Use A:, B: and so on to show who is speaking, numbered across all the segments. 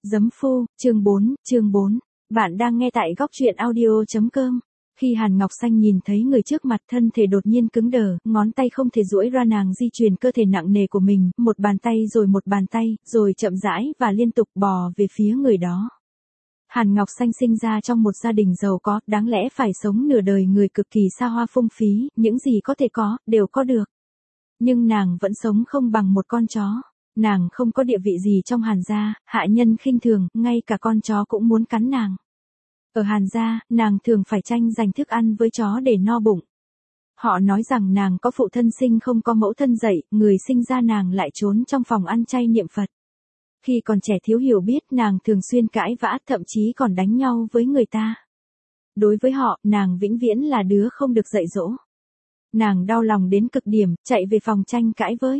A: Giấm phu, chương 4. Bạn đang nghe tại góc truyện audio.com. Khi Hàn Ngọc Xanh nhìn thấy người trước mặt, thân thể đột nhiên cứng đờ, ngón tay không thể duỗi ra, nàng di chuyển cơ thể nặng nề của mình, một bàn tay, rồi chậm rãi và liên tục bò về phía người đó. Hàn Ngọc Xanh sinh ra trong một gia đình giàu có, đáng lẽ phải sống nửa đời người cực kỳ xa hoa phung phí, những gì có thể có, đều có được. Nhưng nàng vẫn sống không bằng một con chó. Nàng không có địa vị gì trong Hàn gia, hạ nhân khinh thường, ngay cả con chó cũng muốn cắn nàng. Ở Hàn gia, nàng thường phải tranh giành thức ăn với chó để no bụng. Họ nói rằng nàng có phụ thân sinh không có mẫu thân dạy, người sinh ra nàng lại trốn trong phòng ăn chay niệm Phật. Khi còn trẻ thiếu hiểu biết, nàng thường xuyên cãi vã, thậm chí còn đánh nhau với người ta. Đối với họ, nàng vĩnh viễn là đứa không được dạy dỗ. Nàng đau lòng đến cực điểm, chạy về phòng tranh cãi với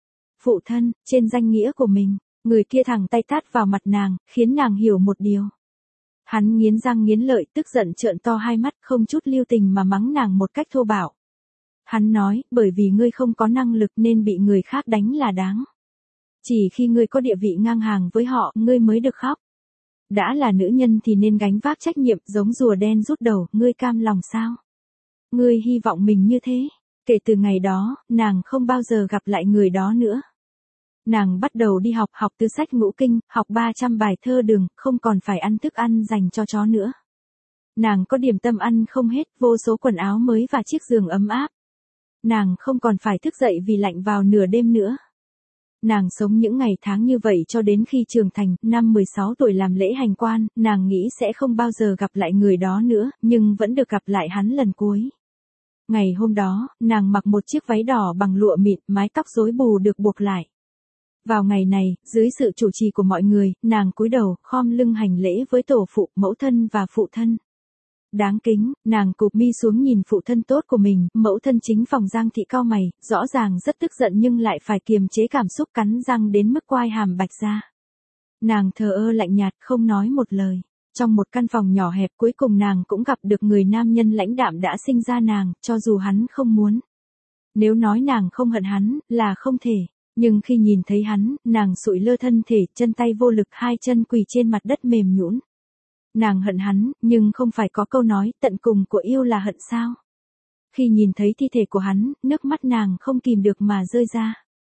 A: phụ thân, trên danh nghĩa của mình. Người kia thẳng tay tát vào mặt nàng, khiến nàng hiểu một điều. Hắn nghiến răng nghiến lợi, tức giận trợn to hai mắt, không chút lưu tình mà mắng nàng một cách thô bạo. Hắn nói, bởi vì ngươi không có năng lực nên bị người khác đánh là đáng. Chỉ khi ngươi có địa vị ngang hàng với họ, ngươi mới được khóc. Đã là nữ nhân thì nên gánh vác trách nhiệm, giống rùa đen rút đầu, ngươi cam lòng sao? Ngươi hy vọng mình như thế. Kể từ ngày đó, nàng không bao giờ gặp lại người đó nữa. Nàng bắt đầu đi học từ sách ngũ kinh, học 300 bài thơ đường, không còn phải ăn thức ăn dành cho chó nữa. Nàng có điểm tâm ăn không hết, vô số quần áo mới và chiếc giường ấm áp. Nàng không còn phải thức dậy vì lạnh vào nửa đêm nữa. Nàng sống những ngày tháng như vậy cho đến khi trưởng thành, năm 16 tuổi làm lễ hành quan, nàng nghĩ sẽ không bao giờ gặp lại người đó nữa, nhưng vẫn được gặp lại hắn lần cuối. Ngày hôm đó, nàng mặc một chiếc váy đỏ bằng lụa mịn, mái tóc rối bù được buộc lại. Vào ngày này, dưới sự chủ trì của mọi người, nàng cúi đầu, khom lưng hành lễ với tổ phụ, mẫu thân và phụ thân. Đáng kính, nàng cụp mi xuống nhìn phụ thân tốt của mình, mẫu thân chính phòng Giang Thị cau mày, rõ ràng rất tức giận nhưng lại phải kiềm chế cảm xúc, cắn răng đến mức quai hàm bạch ra. Nàng thờ ơ lạnh nhạt, không nói một lời. Trong một căn phòng nhỏ hẹp, cuối cùng nàng cũng gặp được người nam nhân lãnh đạm đã sinh ra nàng, cho dù hắn không muốn. Nếu nói nàng không hận hắn, là không thể. Nhưng khi nhìn thấy hắn, nàng sụi lơ thân thể, chân tay vô lực, hai chân quỳ trên mặt đất mềm nhũn. Nàng hận hắn, nhưng không phải có câu nói, tận cùng của yêu là hận sao? Khi nhìn thấy thi thể của hắn, nước mắt nàng không kìm được mà rơi ra.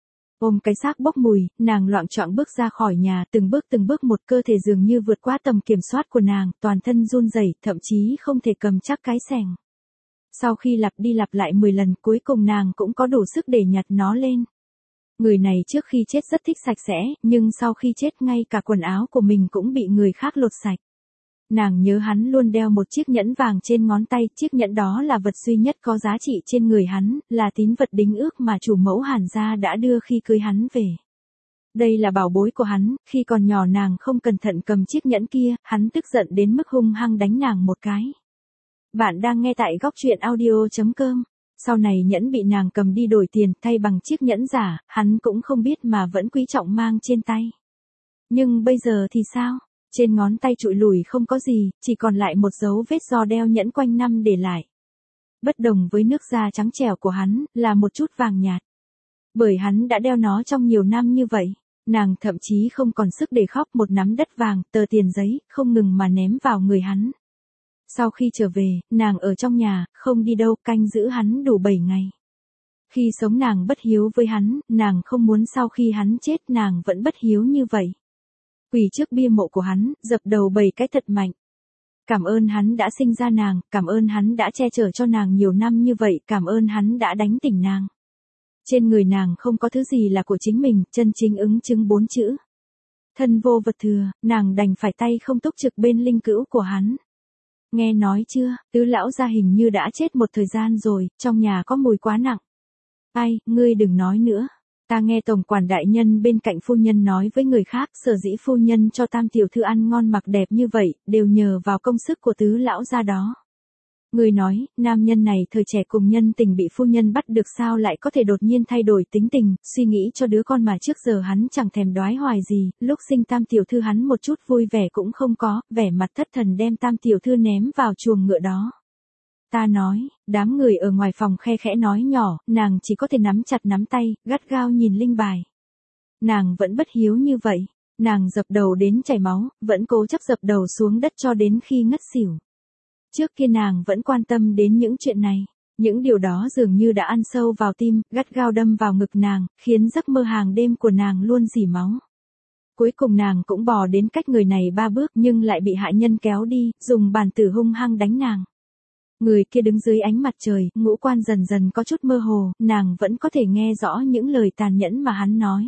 A: Ôm cái xác bốc mùi, nàng loạng choạng bước ra khỏi nhà, từng bước một, cơ thể dường như vượt qua tầm kiểm soát của nàng, toàn thân run rẩy, thậm chí không thể cầm chắc cái xẻng. Sau khi lặp đi lặp lại 10 lần, cuối cùng nàng cũng có đủ sức để nhặt nó lên. Người này trước khi chết rất thích sạch sẽ, nhưng sau khi chết ngay cả quần áo của mình cũng bị người khác lột sạch. Nàng nhớ hắn luôn đeo một chiếc nhẫn vàng trên ngón tay, chiếc nhẫn đó là vật duy nhất có giá trị trên người hắn, là tín vật đính ước mà chủ mẫu Hàn gia đã đưa khi cưới hắn về. Đây là bảo bối của hắn, khi còn nhỏ nàng không cẩn thận cầm chiếc nhẫn kia, hắn tức giận đến mức hung hăng đánh nàng một cái. Bạn đang nghe tại góc truyện audio.com. Sau này nhẫn bị nàng cầm đi đổi tiền, thay bằng chiếc nhẫn giả, hắn cũng không biết mà vẫn quý trọng mang trên tay. Nhưng bây giờ thì sao? Trên ngón tay trụi lủi không có gì, chỉ còn lại một dấu vết do đeo nhẫn quanh năm để lại. Bất đồng với nước da trắng trẻo của hắn, là một chút vàng nhạt. Bởi hắn đã đeo nó trong nhiều năm như vậy, nàng thậm chí không còn sức để khóc, một nắm đất vàng, tờ tiền giấy, không ngừng mà ném vào người hắn. Sau khi trở về, nàng ở trong nhà, không đi đâu, canh giữ hắn đủ 7 ngày. Khi sống nàng bất hiếu với hắn, nàng không muốn sau khi hắn chết nàng vẫn bất hiếu như vậy. Quỳ trước bia mộ của hắn, dập đầu 7 cái thật mạnh. Cảm ơn hắn đã sinh ra nàng, cảm ơn hắn đã che chở cho nàng nhiều năm như vậy, cảm ơn hắn đã đánh tỉnh nàng. Trên người nàng không có thứ gì là của chính mình, chân chính ứng chứng 4 chữ. Thân vô vật thừa, nàng đành phải tay không túc trực bên linh cữu của hắn. Nghe nói chưa, tứ lão gia hình như đã chết một thời gian rồi, trong nhà có mùi quá nặng. Ai, ngươi đừng nói nữa. Ta nghe tổng quản đại nhân bên cạnh phu nhân nói với người khác, sở dĩ phu nhân cho tam tiểu thư ăn ngon mặc đẹp như vậy, đều nhờ vào công sức của tứ lão gia đó. Người nói, nam nhân này thời trẻ cùng nhân tình bị phu nhân bắt được sao lại có thể đột nhiên thay đổi tính tình, suy nghĩ cho đứa con mà trước giờ hắn chẳng thèm đoái hoài gì, lúc sinh tam tiểu thư hắn một chút vui vẻ cũng không có, vẻ mặt thất thần đem tam tiểu thư ném vào chuồng ngựa đó. Ta nói, đám người ở ngoài phòng khe khẽ nói nhỏ, nàng chỉ có thể nắm chặt nắm tay, gắt gao nhìn linh bài. Nàng vẫn bất hiếu như vậy. Nàng dập đầu đến chảy máu, vẫn cố chấp dập đầu xuống đất cho đến khi ngất xỉu. Trước kia nàng vẫn quan tâm đến những chuyện này. Những điều đó dường như đã ăn sâu vào tim, gắt gao đâm vào ngực nàng, khiến giấc mơ hàng đêm của nàng luôn rỉ máu. Cuối cùng nàng cũng bò đến cách người này 3 bước nhưng lại bị hại nhân kéo đi, dùng bàn tử hung hăng đánh nàng. Người kia đứng dưới ánh mặt trời, ngũ quan dần dần có chút mơ hồ, nàng vẫn có thể nghe rõ những lời tàn nhẫn mà hắn nói.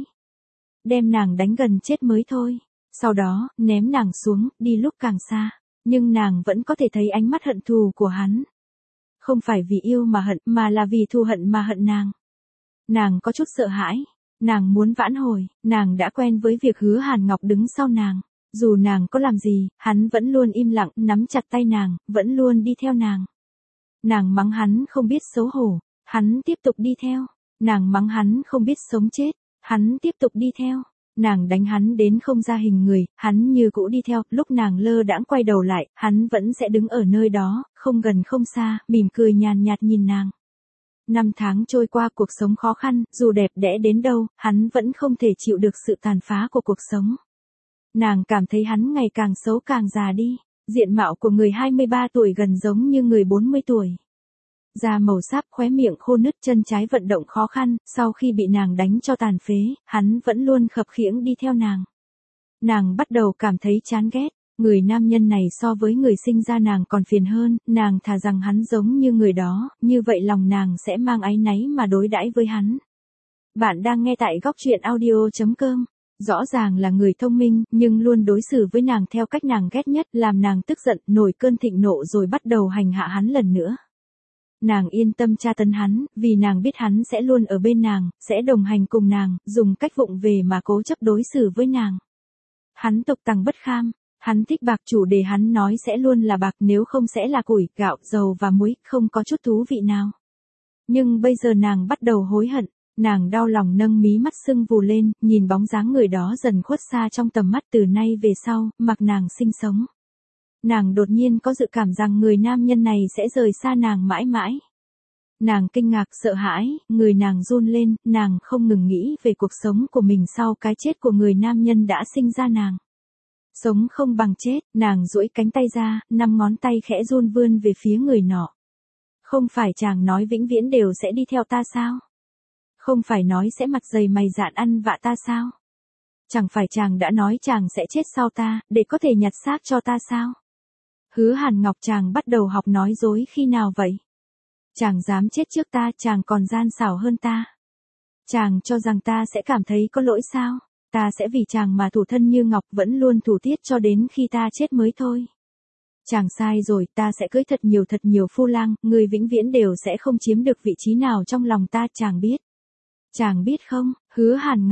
A: Đem nàng đánh gần chết mới thôi. Sau đó, ném nàng xuống, đi lúc càng xa. Nhưng nàng vẫn có thể thấy ánh mắt hận thù của hắn. Không phải vì yêu mà hận, mà là vì thù hận mà hận nàng. Nàng có chút sợ hãi. Nàng muốn vãn hồi, nàng đã quen với việc Hứa Hàn Ngọc đứng sau nàng. Dù nàng có làm gì, hắn vẫn luôn im lặng, nắm chặt tay nàng, vẫn luôn đi theo nàng. Nàng mắng hắn không biết xấu hổ, hắn tiếp tục đi theo. Nàng mắng hắn không biết sống chết, hắn tiếp tục đi theo. Nàng đánh hắn đến không ra hình người, hắn như cũ đi theo, lúc nàng lơ đãng quay đầu lại, hắn vẫn sẽ đứng ở nơi đó, không gần không xa, mỉm cười nhàn nhạt nhìn nàng. 5 tháng trôi qua cuộc sống khó khăn, dù đẹp đẽ đến đâu, hắn vẫn không thể chịu được sự tàn phá của cuộc sống. Nàng cảm thấy hắn ngày càng xấu càng già đi, diện mạo của người 23 tuổi gần giống như người 40 tuổi. Da màu sáp, khóe miệng khô nứt, chân trái vận động khó khăn, sau khi bị nàng đánh cho tàn phế, hắn vẫn luôn khập khiễng đi theo nàng. Nàng bắt đầu cảm thấy chán ghét, người nam nhân này so với người sinh ra nàng còn phiền hơn, nàng thà rằng hắn giống như người đó, như vậy lòng nàng sẽ mang áy náy mà đối đãi với hắn. Bạn đang nghe tại góc truyện audio.com. Rõ ràng là người thông minh, nhưng luôn đối xử với nàng theo cách nàng ghét nhất, làm nàng tức giận, nổi cơn thịnh nộ rồi bắt đầu hành hạ hắn lần nữa. Nàng yên tâm tra tấn hắn, vì nàng biết hắn sẽ luôn ở bên nàng, sẽ đồng hành cùng nàng, dùng cách vụng về mà cố chấp đối xử với nàng. Hắn tục tằng bất kham, hắn thích bạc, chủ đề hắn nói sẽ luôn là bạc, nếu không sẽ là củi, gạo, dầu và muối, không có chút thú vị nào. Nhưng bây giờ nàng bắt đầu hối hận, nàng đau lòng nâng mí mắt sưng vù lên, nhìn bóng dáng người đó dần khuất xa trong tầm mắt. Từ nay về sau, mặc nàng sinh sống. Nàng đột nhiên có dự cảm rằng người nam nhân này sẽ rời xa nàng mãi mãi. Nàng kinh ngạc, sợ hãi, người nàng run lên, nàng không ngừng nghĩ về cuộc sống của mình sau cái chết của người nam nhân đã sinh ra nàng. Sống không bằng chết, nàng duỗi cánh tay ra, 5 ngón tay khẽ run vươn về phía người nọ. Không phải chàng nói vĩnh viễn đều sẽ đi theo ta sao? Không phải nói sẽ mặt dày mày dạn ăn vạ ta sao? Chẳng phải chàng đã nói chàng sẽ chết sau ta, để có thể nhặt xác cho ta sao? Hứa Hàn Ngọc, chàng bắt đầu học nói dối khi nào vậy? Chàng dám chết trước ta, chàng còn gian xảo hơn ta. Chàng cho rằng ta sẽ cảm thấy có lỗi sao? Ta sẽ vì chàng mà thủ thân như ngọc, vẫn luôn thủ tiết cho đến khi ta chết mới thôi. Chàng sai rồi, ta sẽ cưới thật nhiều phu lang, người vĩnh viễn đều sẽ không chiếm được vị trí nào trong lòng ta, chàng biết. Chàng biết không, Hứa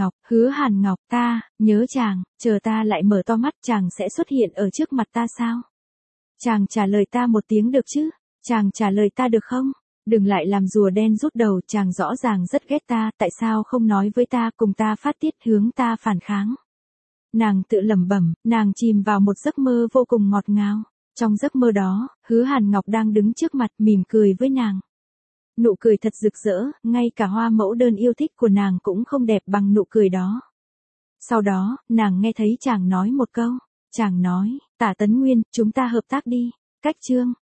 A: Hàn Ngọc, ta, nhớ chàng, chờ ta lại mở to mắt chàng sẽ xuất hiện ở trước mặt ta sao? Chàng trả lời ta một tiếng được chứ? Chàng trả lời ta được không? Đừng lại làm rùa đen rút đầu, chàng rõ ràng rất ghét ta, tại sao không nói với ta, cùng ta phát tiết, hướng ta phản kháng? Nàng tự lẩm bẩm, nàng chìm vào một giấc mơ vô cùng ngọt ngào. Trong giấc mơ đó, Hứa Hàn Ngọc đang đứng trước mặt, mỉm cười với nàng. Nụ cười thật rực rỡ, ngay cả hoa mẫu đơn yêu thích của nàng cũng không đẹp bằng nụ cười đó. Sau đó, nàng nghe thấy chàng nói một câu. Chàng nói, Tả Tấn Nguyên, chúng ta hợp tác đi. Cách chương